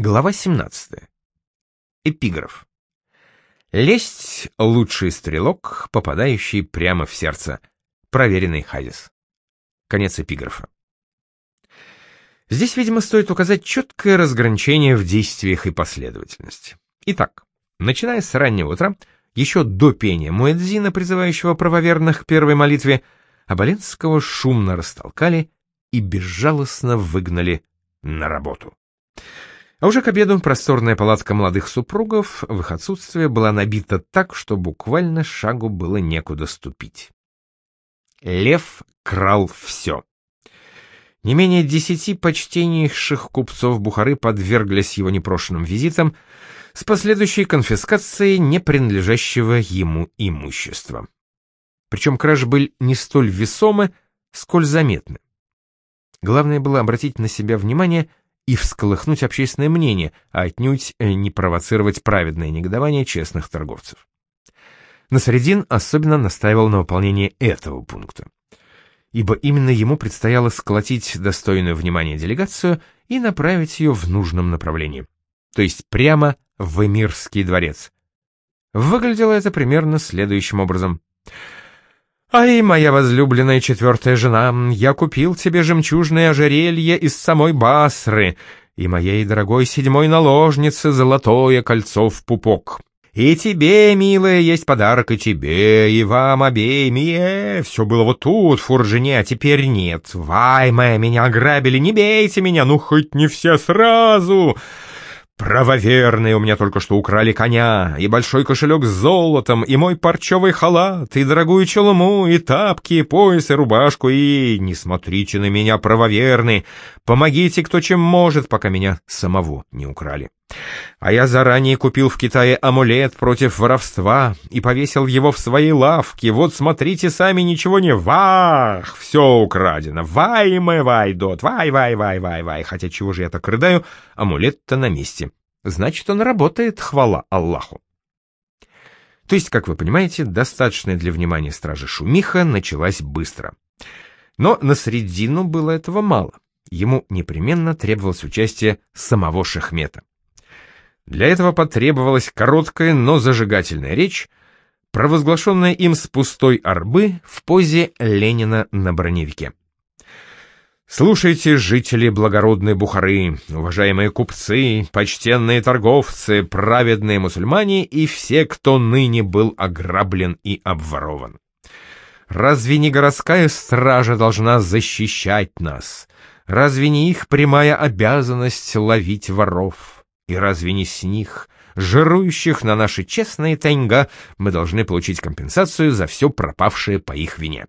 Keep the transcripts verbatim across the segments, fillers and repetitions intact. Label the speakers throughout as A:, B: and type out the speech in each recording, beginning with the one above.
A: Глава семнадцатая. Эпиграф. Лесть — лучший стрелок, попадающий прямо в сердце. Проверенный Хадис. Конец эпиграфа. Здесь, видимо, стоит указать четкое разграничение в действиях и последовательности. Итак, начиная с раннего утра, еще до пения муэдзина, призывающего правоверных к первой молитве, Оболенского шумно растолкали и безжалостно выгнали на работу. А уже к обеду просторная палатка молодых супругов в их отсутствие была набита так, что буквально шагу было некуда ступить. Лев крал все. Не менее десяти почтеннейших купцов Бухары подверглись его непрошенным визитам с последующей конфискацией не принадлежащего ему имущества. Причем кражи были не столь весомы, сколь заметны. Главное было обратить на себя внимание и всколыхнуть общественное мнение, а отнюдь не провоцировать праведное негодование честных торговцев. Насреддин особенно настаивал на выполнении этого пункта, ибо именно ему предстояло сколотить достойную внимания делегацию и направить ее в нужном направлении, то есть прямо в Эмирский дворец. Выглядело это примерно следующим образом. «Ай, моя возлюбленная четвертая жена, я купил тебе жемчужное ожерелье из самой Басры, и моей дорогой седьмой наложнице золотое кольцо в пупок. И тебе, милая, есть подарок, и тебе, и вам обеим, и э, все было вот тут, в Фуржине, а теперь нет. Вай, моя, меня ограбили, не бейте меня, ну хоть не все сразу. Правоверные, у меня только что украли коня, и большой кошелек с золотом, и мой парчевый халат, и дорогую челму, и тапки, и пояс, и рубашку, и... Не смотрите на меня, правоверные, помогите кто чем может, пока меня самого не украли. А я заранее купил в Китае амулет против воровства и повесил его в своей лавке. Вот смотрите сами, ничего не... Вах! Все украдено. Вай, мэ, вай, дот, вай, вай, вай, вай, вай. Хотя чего же я так рыдаю? Амулет-то на месте. Значит, он работает, хвала Аллаху. То есть, как вы понимаете, достаточная для внимания стражи шумиха началась быстро. Но Насреддину было этого мало. Ему непременно требовалось участие самого Шахмета. Для этого потребовалась короткая, но зажигательная речь, провозглашенная им с пустой арбы в позе Ленина на броневике. «Слушайте, жители благородной Бухары, уважаемые купцы, почтенные торговцы, праведные мусульмане и все, кто ныне был ограблен и обворован. Разве не городская стража должна защищать нас? Разве не их прямая обязанность ловить воров? И разве не с них, жирующих на наши честные тенга, мы должны получить компенсацию за все пропавшее по их вине?»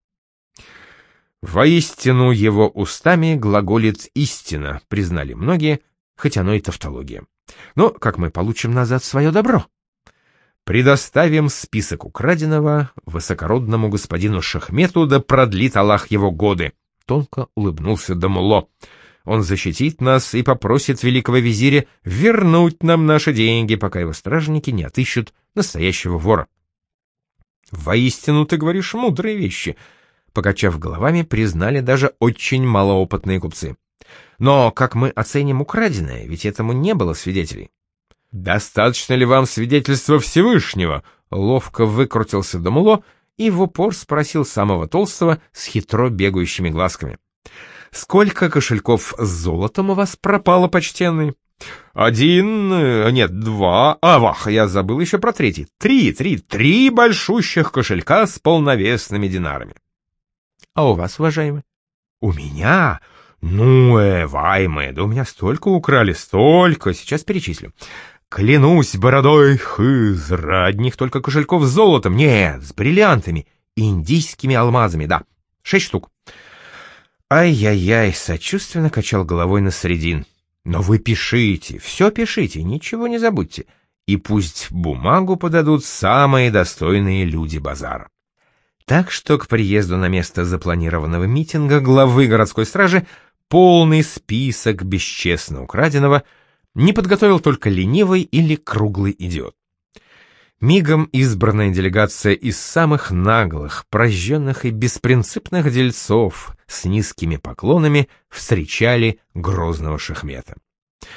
A: Воистину его устами глаголит истина, признали многие, хоть оно и тавтология. Но как мы получим назад свое добро? Предоставим список украденного высокородному господину Шахмету, да продлит Аллах его годы. Тонко улыбнулся Дамулло. Он защитит нас и попросит великого визиря вернуть нам наши деньги, пока его стражники не отыщут настоящего вора. Воистину ты говоришь мудрые вещи, покачав головами, признали даже очень малоопытные купцы. Но как мы оценим украденное, ведь этому не было свидетелей. Достаточно ли вам свидетельства Всевышнего? Ловко выкрутился Дамулло и в упор спросил самого толстого с хитро бегающими глазками. «Сколько кошельков с золотом у вас пропало, почтенный?» «Один, нет, два, а, вах, я забыл еще про третий. Три, три, три большущих кошелька с полновесными динарами». «А у вас, уважаемый?» «У меня? Ну, э, ваймэ, да у меня столько украли, столько, сейчас перечислю. Клянусь бородой Хызра, одних только кошельков с золотом, нет, с бриллиантами, индийскими алмазами, да, шесть штук». «Ай-яй-яй», — сочувственно качал головой Насреддин. «Но вы пишите, все пишите, ничего не забудьте, и пусть бумагу подадут самые достойные люди базара». Так что к приезду на место запланированного митинга главы городской стражи полный список бесчестно украденного не подготовил только ленивый или круглый идиот. Мигом избранная делегация из самых наглых, прожженных и беспринципных дельцов с низкими поклонами встречали грозного Шахмета.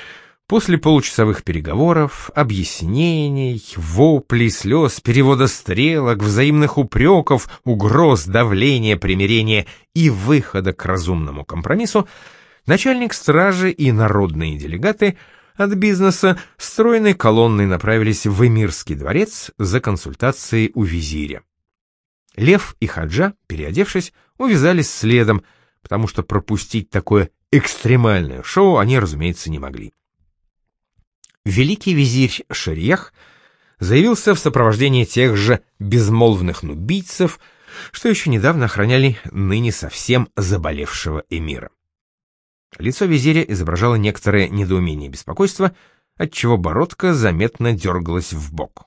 A: После получасовых переговоров, объяснений, воплей, слез, перевода стрелок, взаимных упреков, угроз, давления, примирения и выхода к разумному компромиссу, начальник стражи и народные делегаты от бизнеса стройной колонной направились в Эмирский дворец за консультацией у визиря. Лев и Хаджа, переодевшись, увязались следом, потому что пропустить такое экстремальное шоу они, разумеется, не могли. Великий визирь Шариях заявился в сопровождении тех же безмолвных нубийцев, что еще недавно охраняли ныне совсем заболевшего эмира. Лицо визиря изображало некоторое недоумение и беспокойство, отчего бородка заметно дергалась вбок.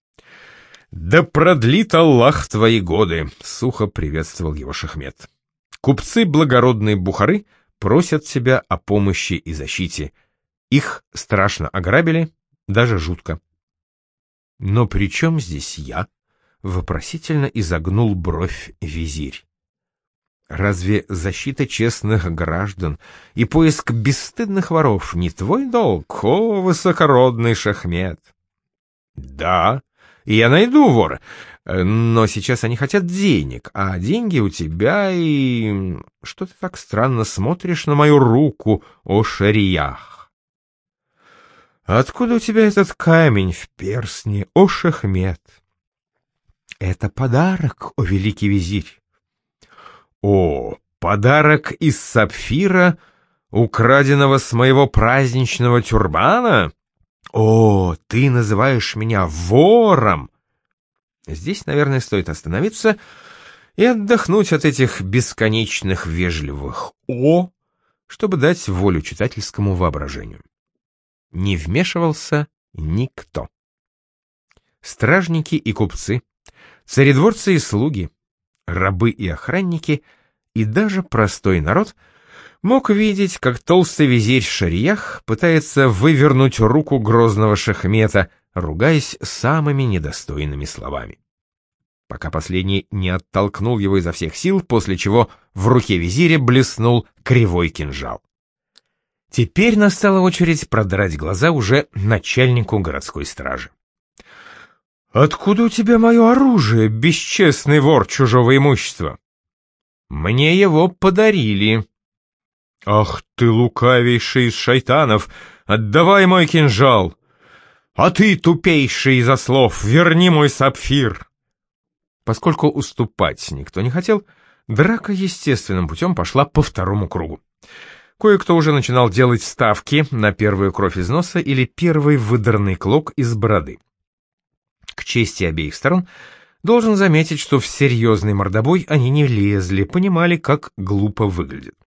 A: «Да продлит Аллах твои годы!» — сухо приветствовал его Шахмет. «Купцы благородной Бухары просят тебя о помощи и защите. Их страшно ограбили, даже жутко». «Но при чем здесь я?» — вопросительно изогнул бровь визирь. «Разве защита честных граждан и поиск бесстыдных воров не твой долг, о высокородный Шахмет?» «Да, и я найду вора, но сейчас они хотят денег, а деньги у тебя, и... Что ты так странно смотришь на мою руку, о Шариях?» «Откуда у тебя этот камень в перстне, о Шахмет?» «Это подарок, о великий визирь». «О, подарок из сапфира, украденного с моего праздничного тюрбана? О, ты называешь меня вором!» Здесь, наверное, стоит остановиться и отдохнуть от этих бесконечных вежливых «о», чтобы дать волю читательскому воображению. Не вмешивался никто. Стражники и купцы, царедворцы и слуги, рабы и охранники, и даже простой народ мог видеть, как толстый визирь Шариях пытается вывернуть руку грозного Шахмета, ругаясь самыми недостойными словами. Пока последний не оттолкнул его изо всех сил, после чего в руке визиря блеснул кривой кинжал. Теперь настала очередь продрать глаза уже начальнику городской стражи. «Откуда у тебя мое оружие, бесчестный вор чужого имущества?» «Мне его подарили». «Ах ты, лукавейший из шайтанов, отдавай мой кинжал! А ты, тупейший из ослов, верни мой сапфир!» Поскольку уступать никто не хотел, драка естественным путем пошла по второму кругу. Кое-кто уже начинал делать ставки на первую кровь из носа или первый выдранный клок из бороды. К чести обеих сторон должен заметить, что в серьезный мордобой они не лезли, понимали, как глупо выглядит.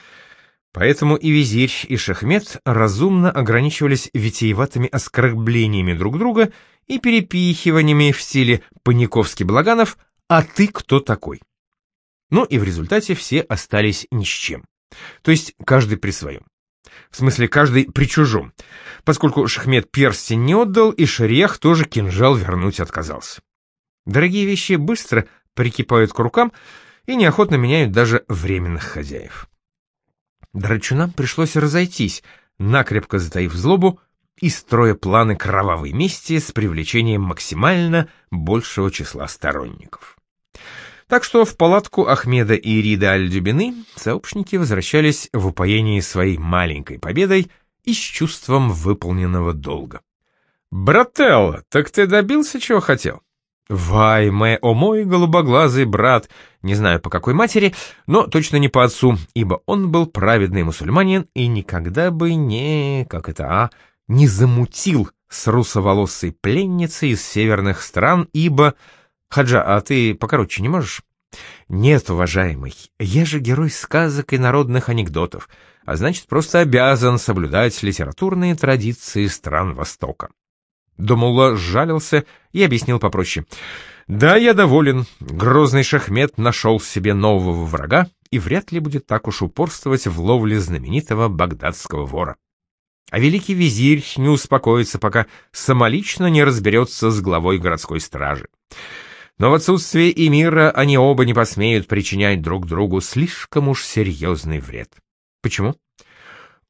A: Поэтому и визирь, и Шахмет разумно ограничивались витиеватыми оскорблениями друг друга и перепихиваниями в стиле Паниковский-Благанов «А ты кто такой?». Ну и в результате все остались ни с чем. То есть каждый при своем. В смысле, каждый при чужом, поскольку Шахмет перстень не отдал, и Шариях тоже кинжал вернуть отказался. Дорогие вещи быстро прикипают к рукам и неохотно меняют даже временных хозяев. Драчунам пришлось разойтись, накрепко затаив злобу и строя планы кровавой мести с привлечением максимально большего числа сторонников. Так что в палатку Ахмеда и Ириды Аль-Дюбины сообщники возвращались в упоении своей маленькой победой и с чувством выполненного долга. «Брателло, так ты добился, чего хотел?» «Вай, мэ, о мой голубоглазый брат!» Не знаю, по какой матери, но точно не по отцу, ибо он был праведный мусульманин и никогда бы не, как это, а, не замутил с русоволосой пленницей из северных стран, ибо... Хаджа, а ты покороче не можешь? Нет, уважаемый, я же герой сказок и народных анекдотов, а значит, просто обязан соблюдать литературные традиции стран Востока. Думулла сжалился и объяснил попроще. Да, я доволен, грозный Шахмет нашел себе нового врага и вряд ли будет так уж упорствовать в ловле знаменитого багдадского вора. А великий визирь не успокоится, пока самолично не разберется с главой городской стражи. Но в отсутствие эмира они оба не посмеют причинять друг другу слишком уж серьезный вред. Почему?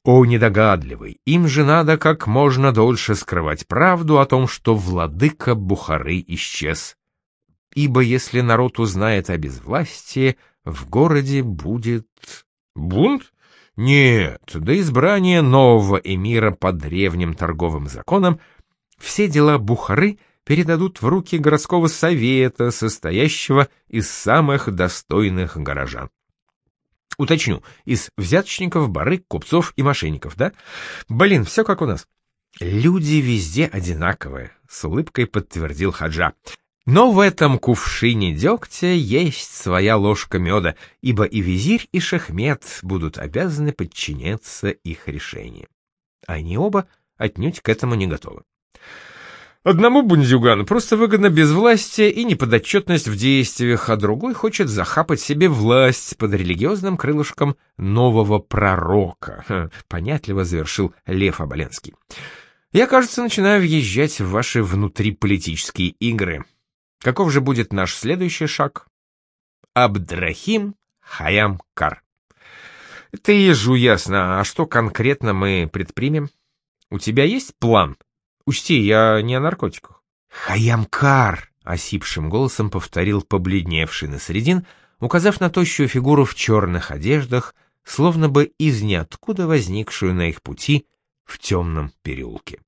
A: О, недогадливый, им же надо как можно дольше скрывать правду о том, что владыка Бухары исчез. Ибо если народ узнает о безвластии, в городе будет... бунт? Нет, до избрания нового эмира по древним торговым законам все дела Бухары передадут в руки городского совета, состоящего из самых достойных горожан. Уточню, из взяточников, барыг, купцов и мошенников, да? Блин, все как у нас. Люди везде одинаковые, с улыбкой подтвердил Хаджа. Но в этом кувшине дегтя есть своя ложка меда, ибо и визирь, и Шахмет будут обязаны подчиняться их решениям. Они оба отнюдь к этому не готовы. Одному бундюгану просто выгодно безвластие и неподотчетность в действиях, а другой хочет захапать себе власть под религиозным крылышком нового пророка. Ха, понятливо завершил Лев Оболенский. Я, кажется, начинаю въезжать в ваши внутриполитические игры. Каков же будет наш следующий шаг? Абдрахим Хайям-Кар. Это ежу ясно, а что конкретно мы предпримем? У тебя есть план? Учти, я не о наркотиках. Хайям-Кар, осипшим голосом повторил побледневший Насреддин, указав на тощую фигуру в черных одеждах, словно бы из ниоткуда возникшую на их пути в темном переулке.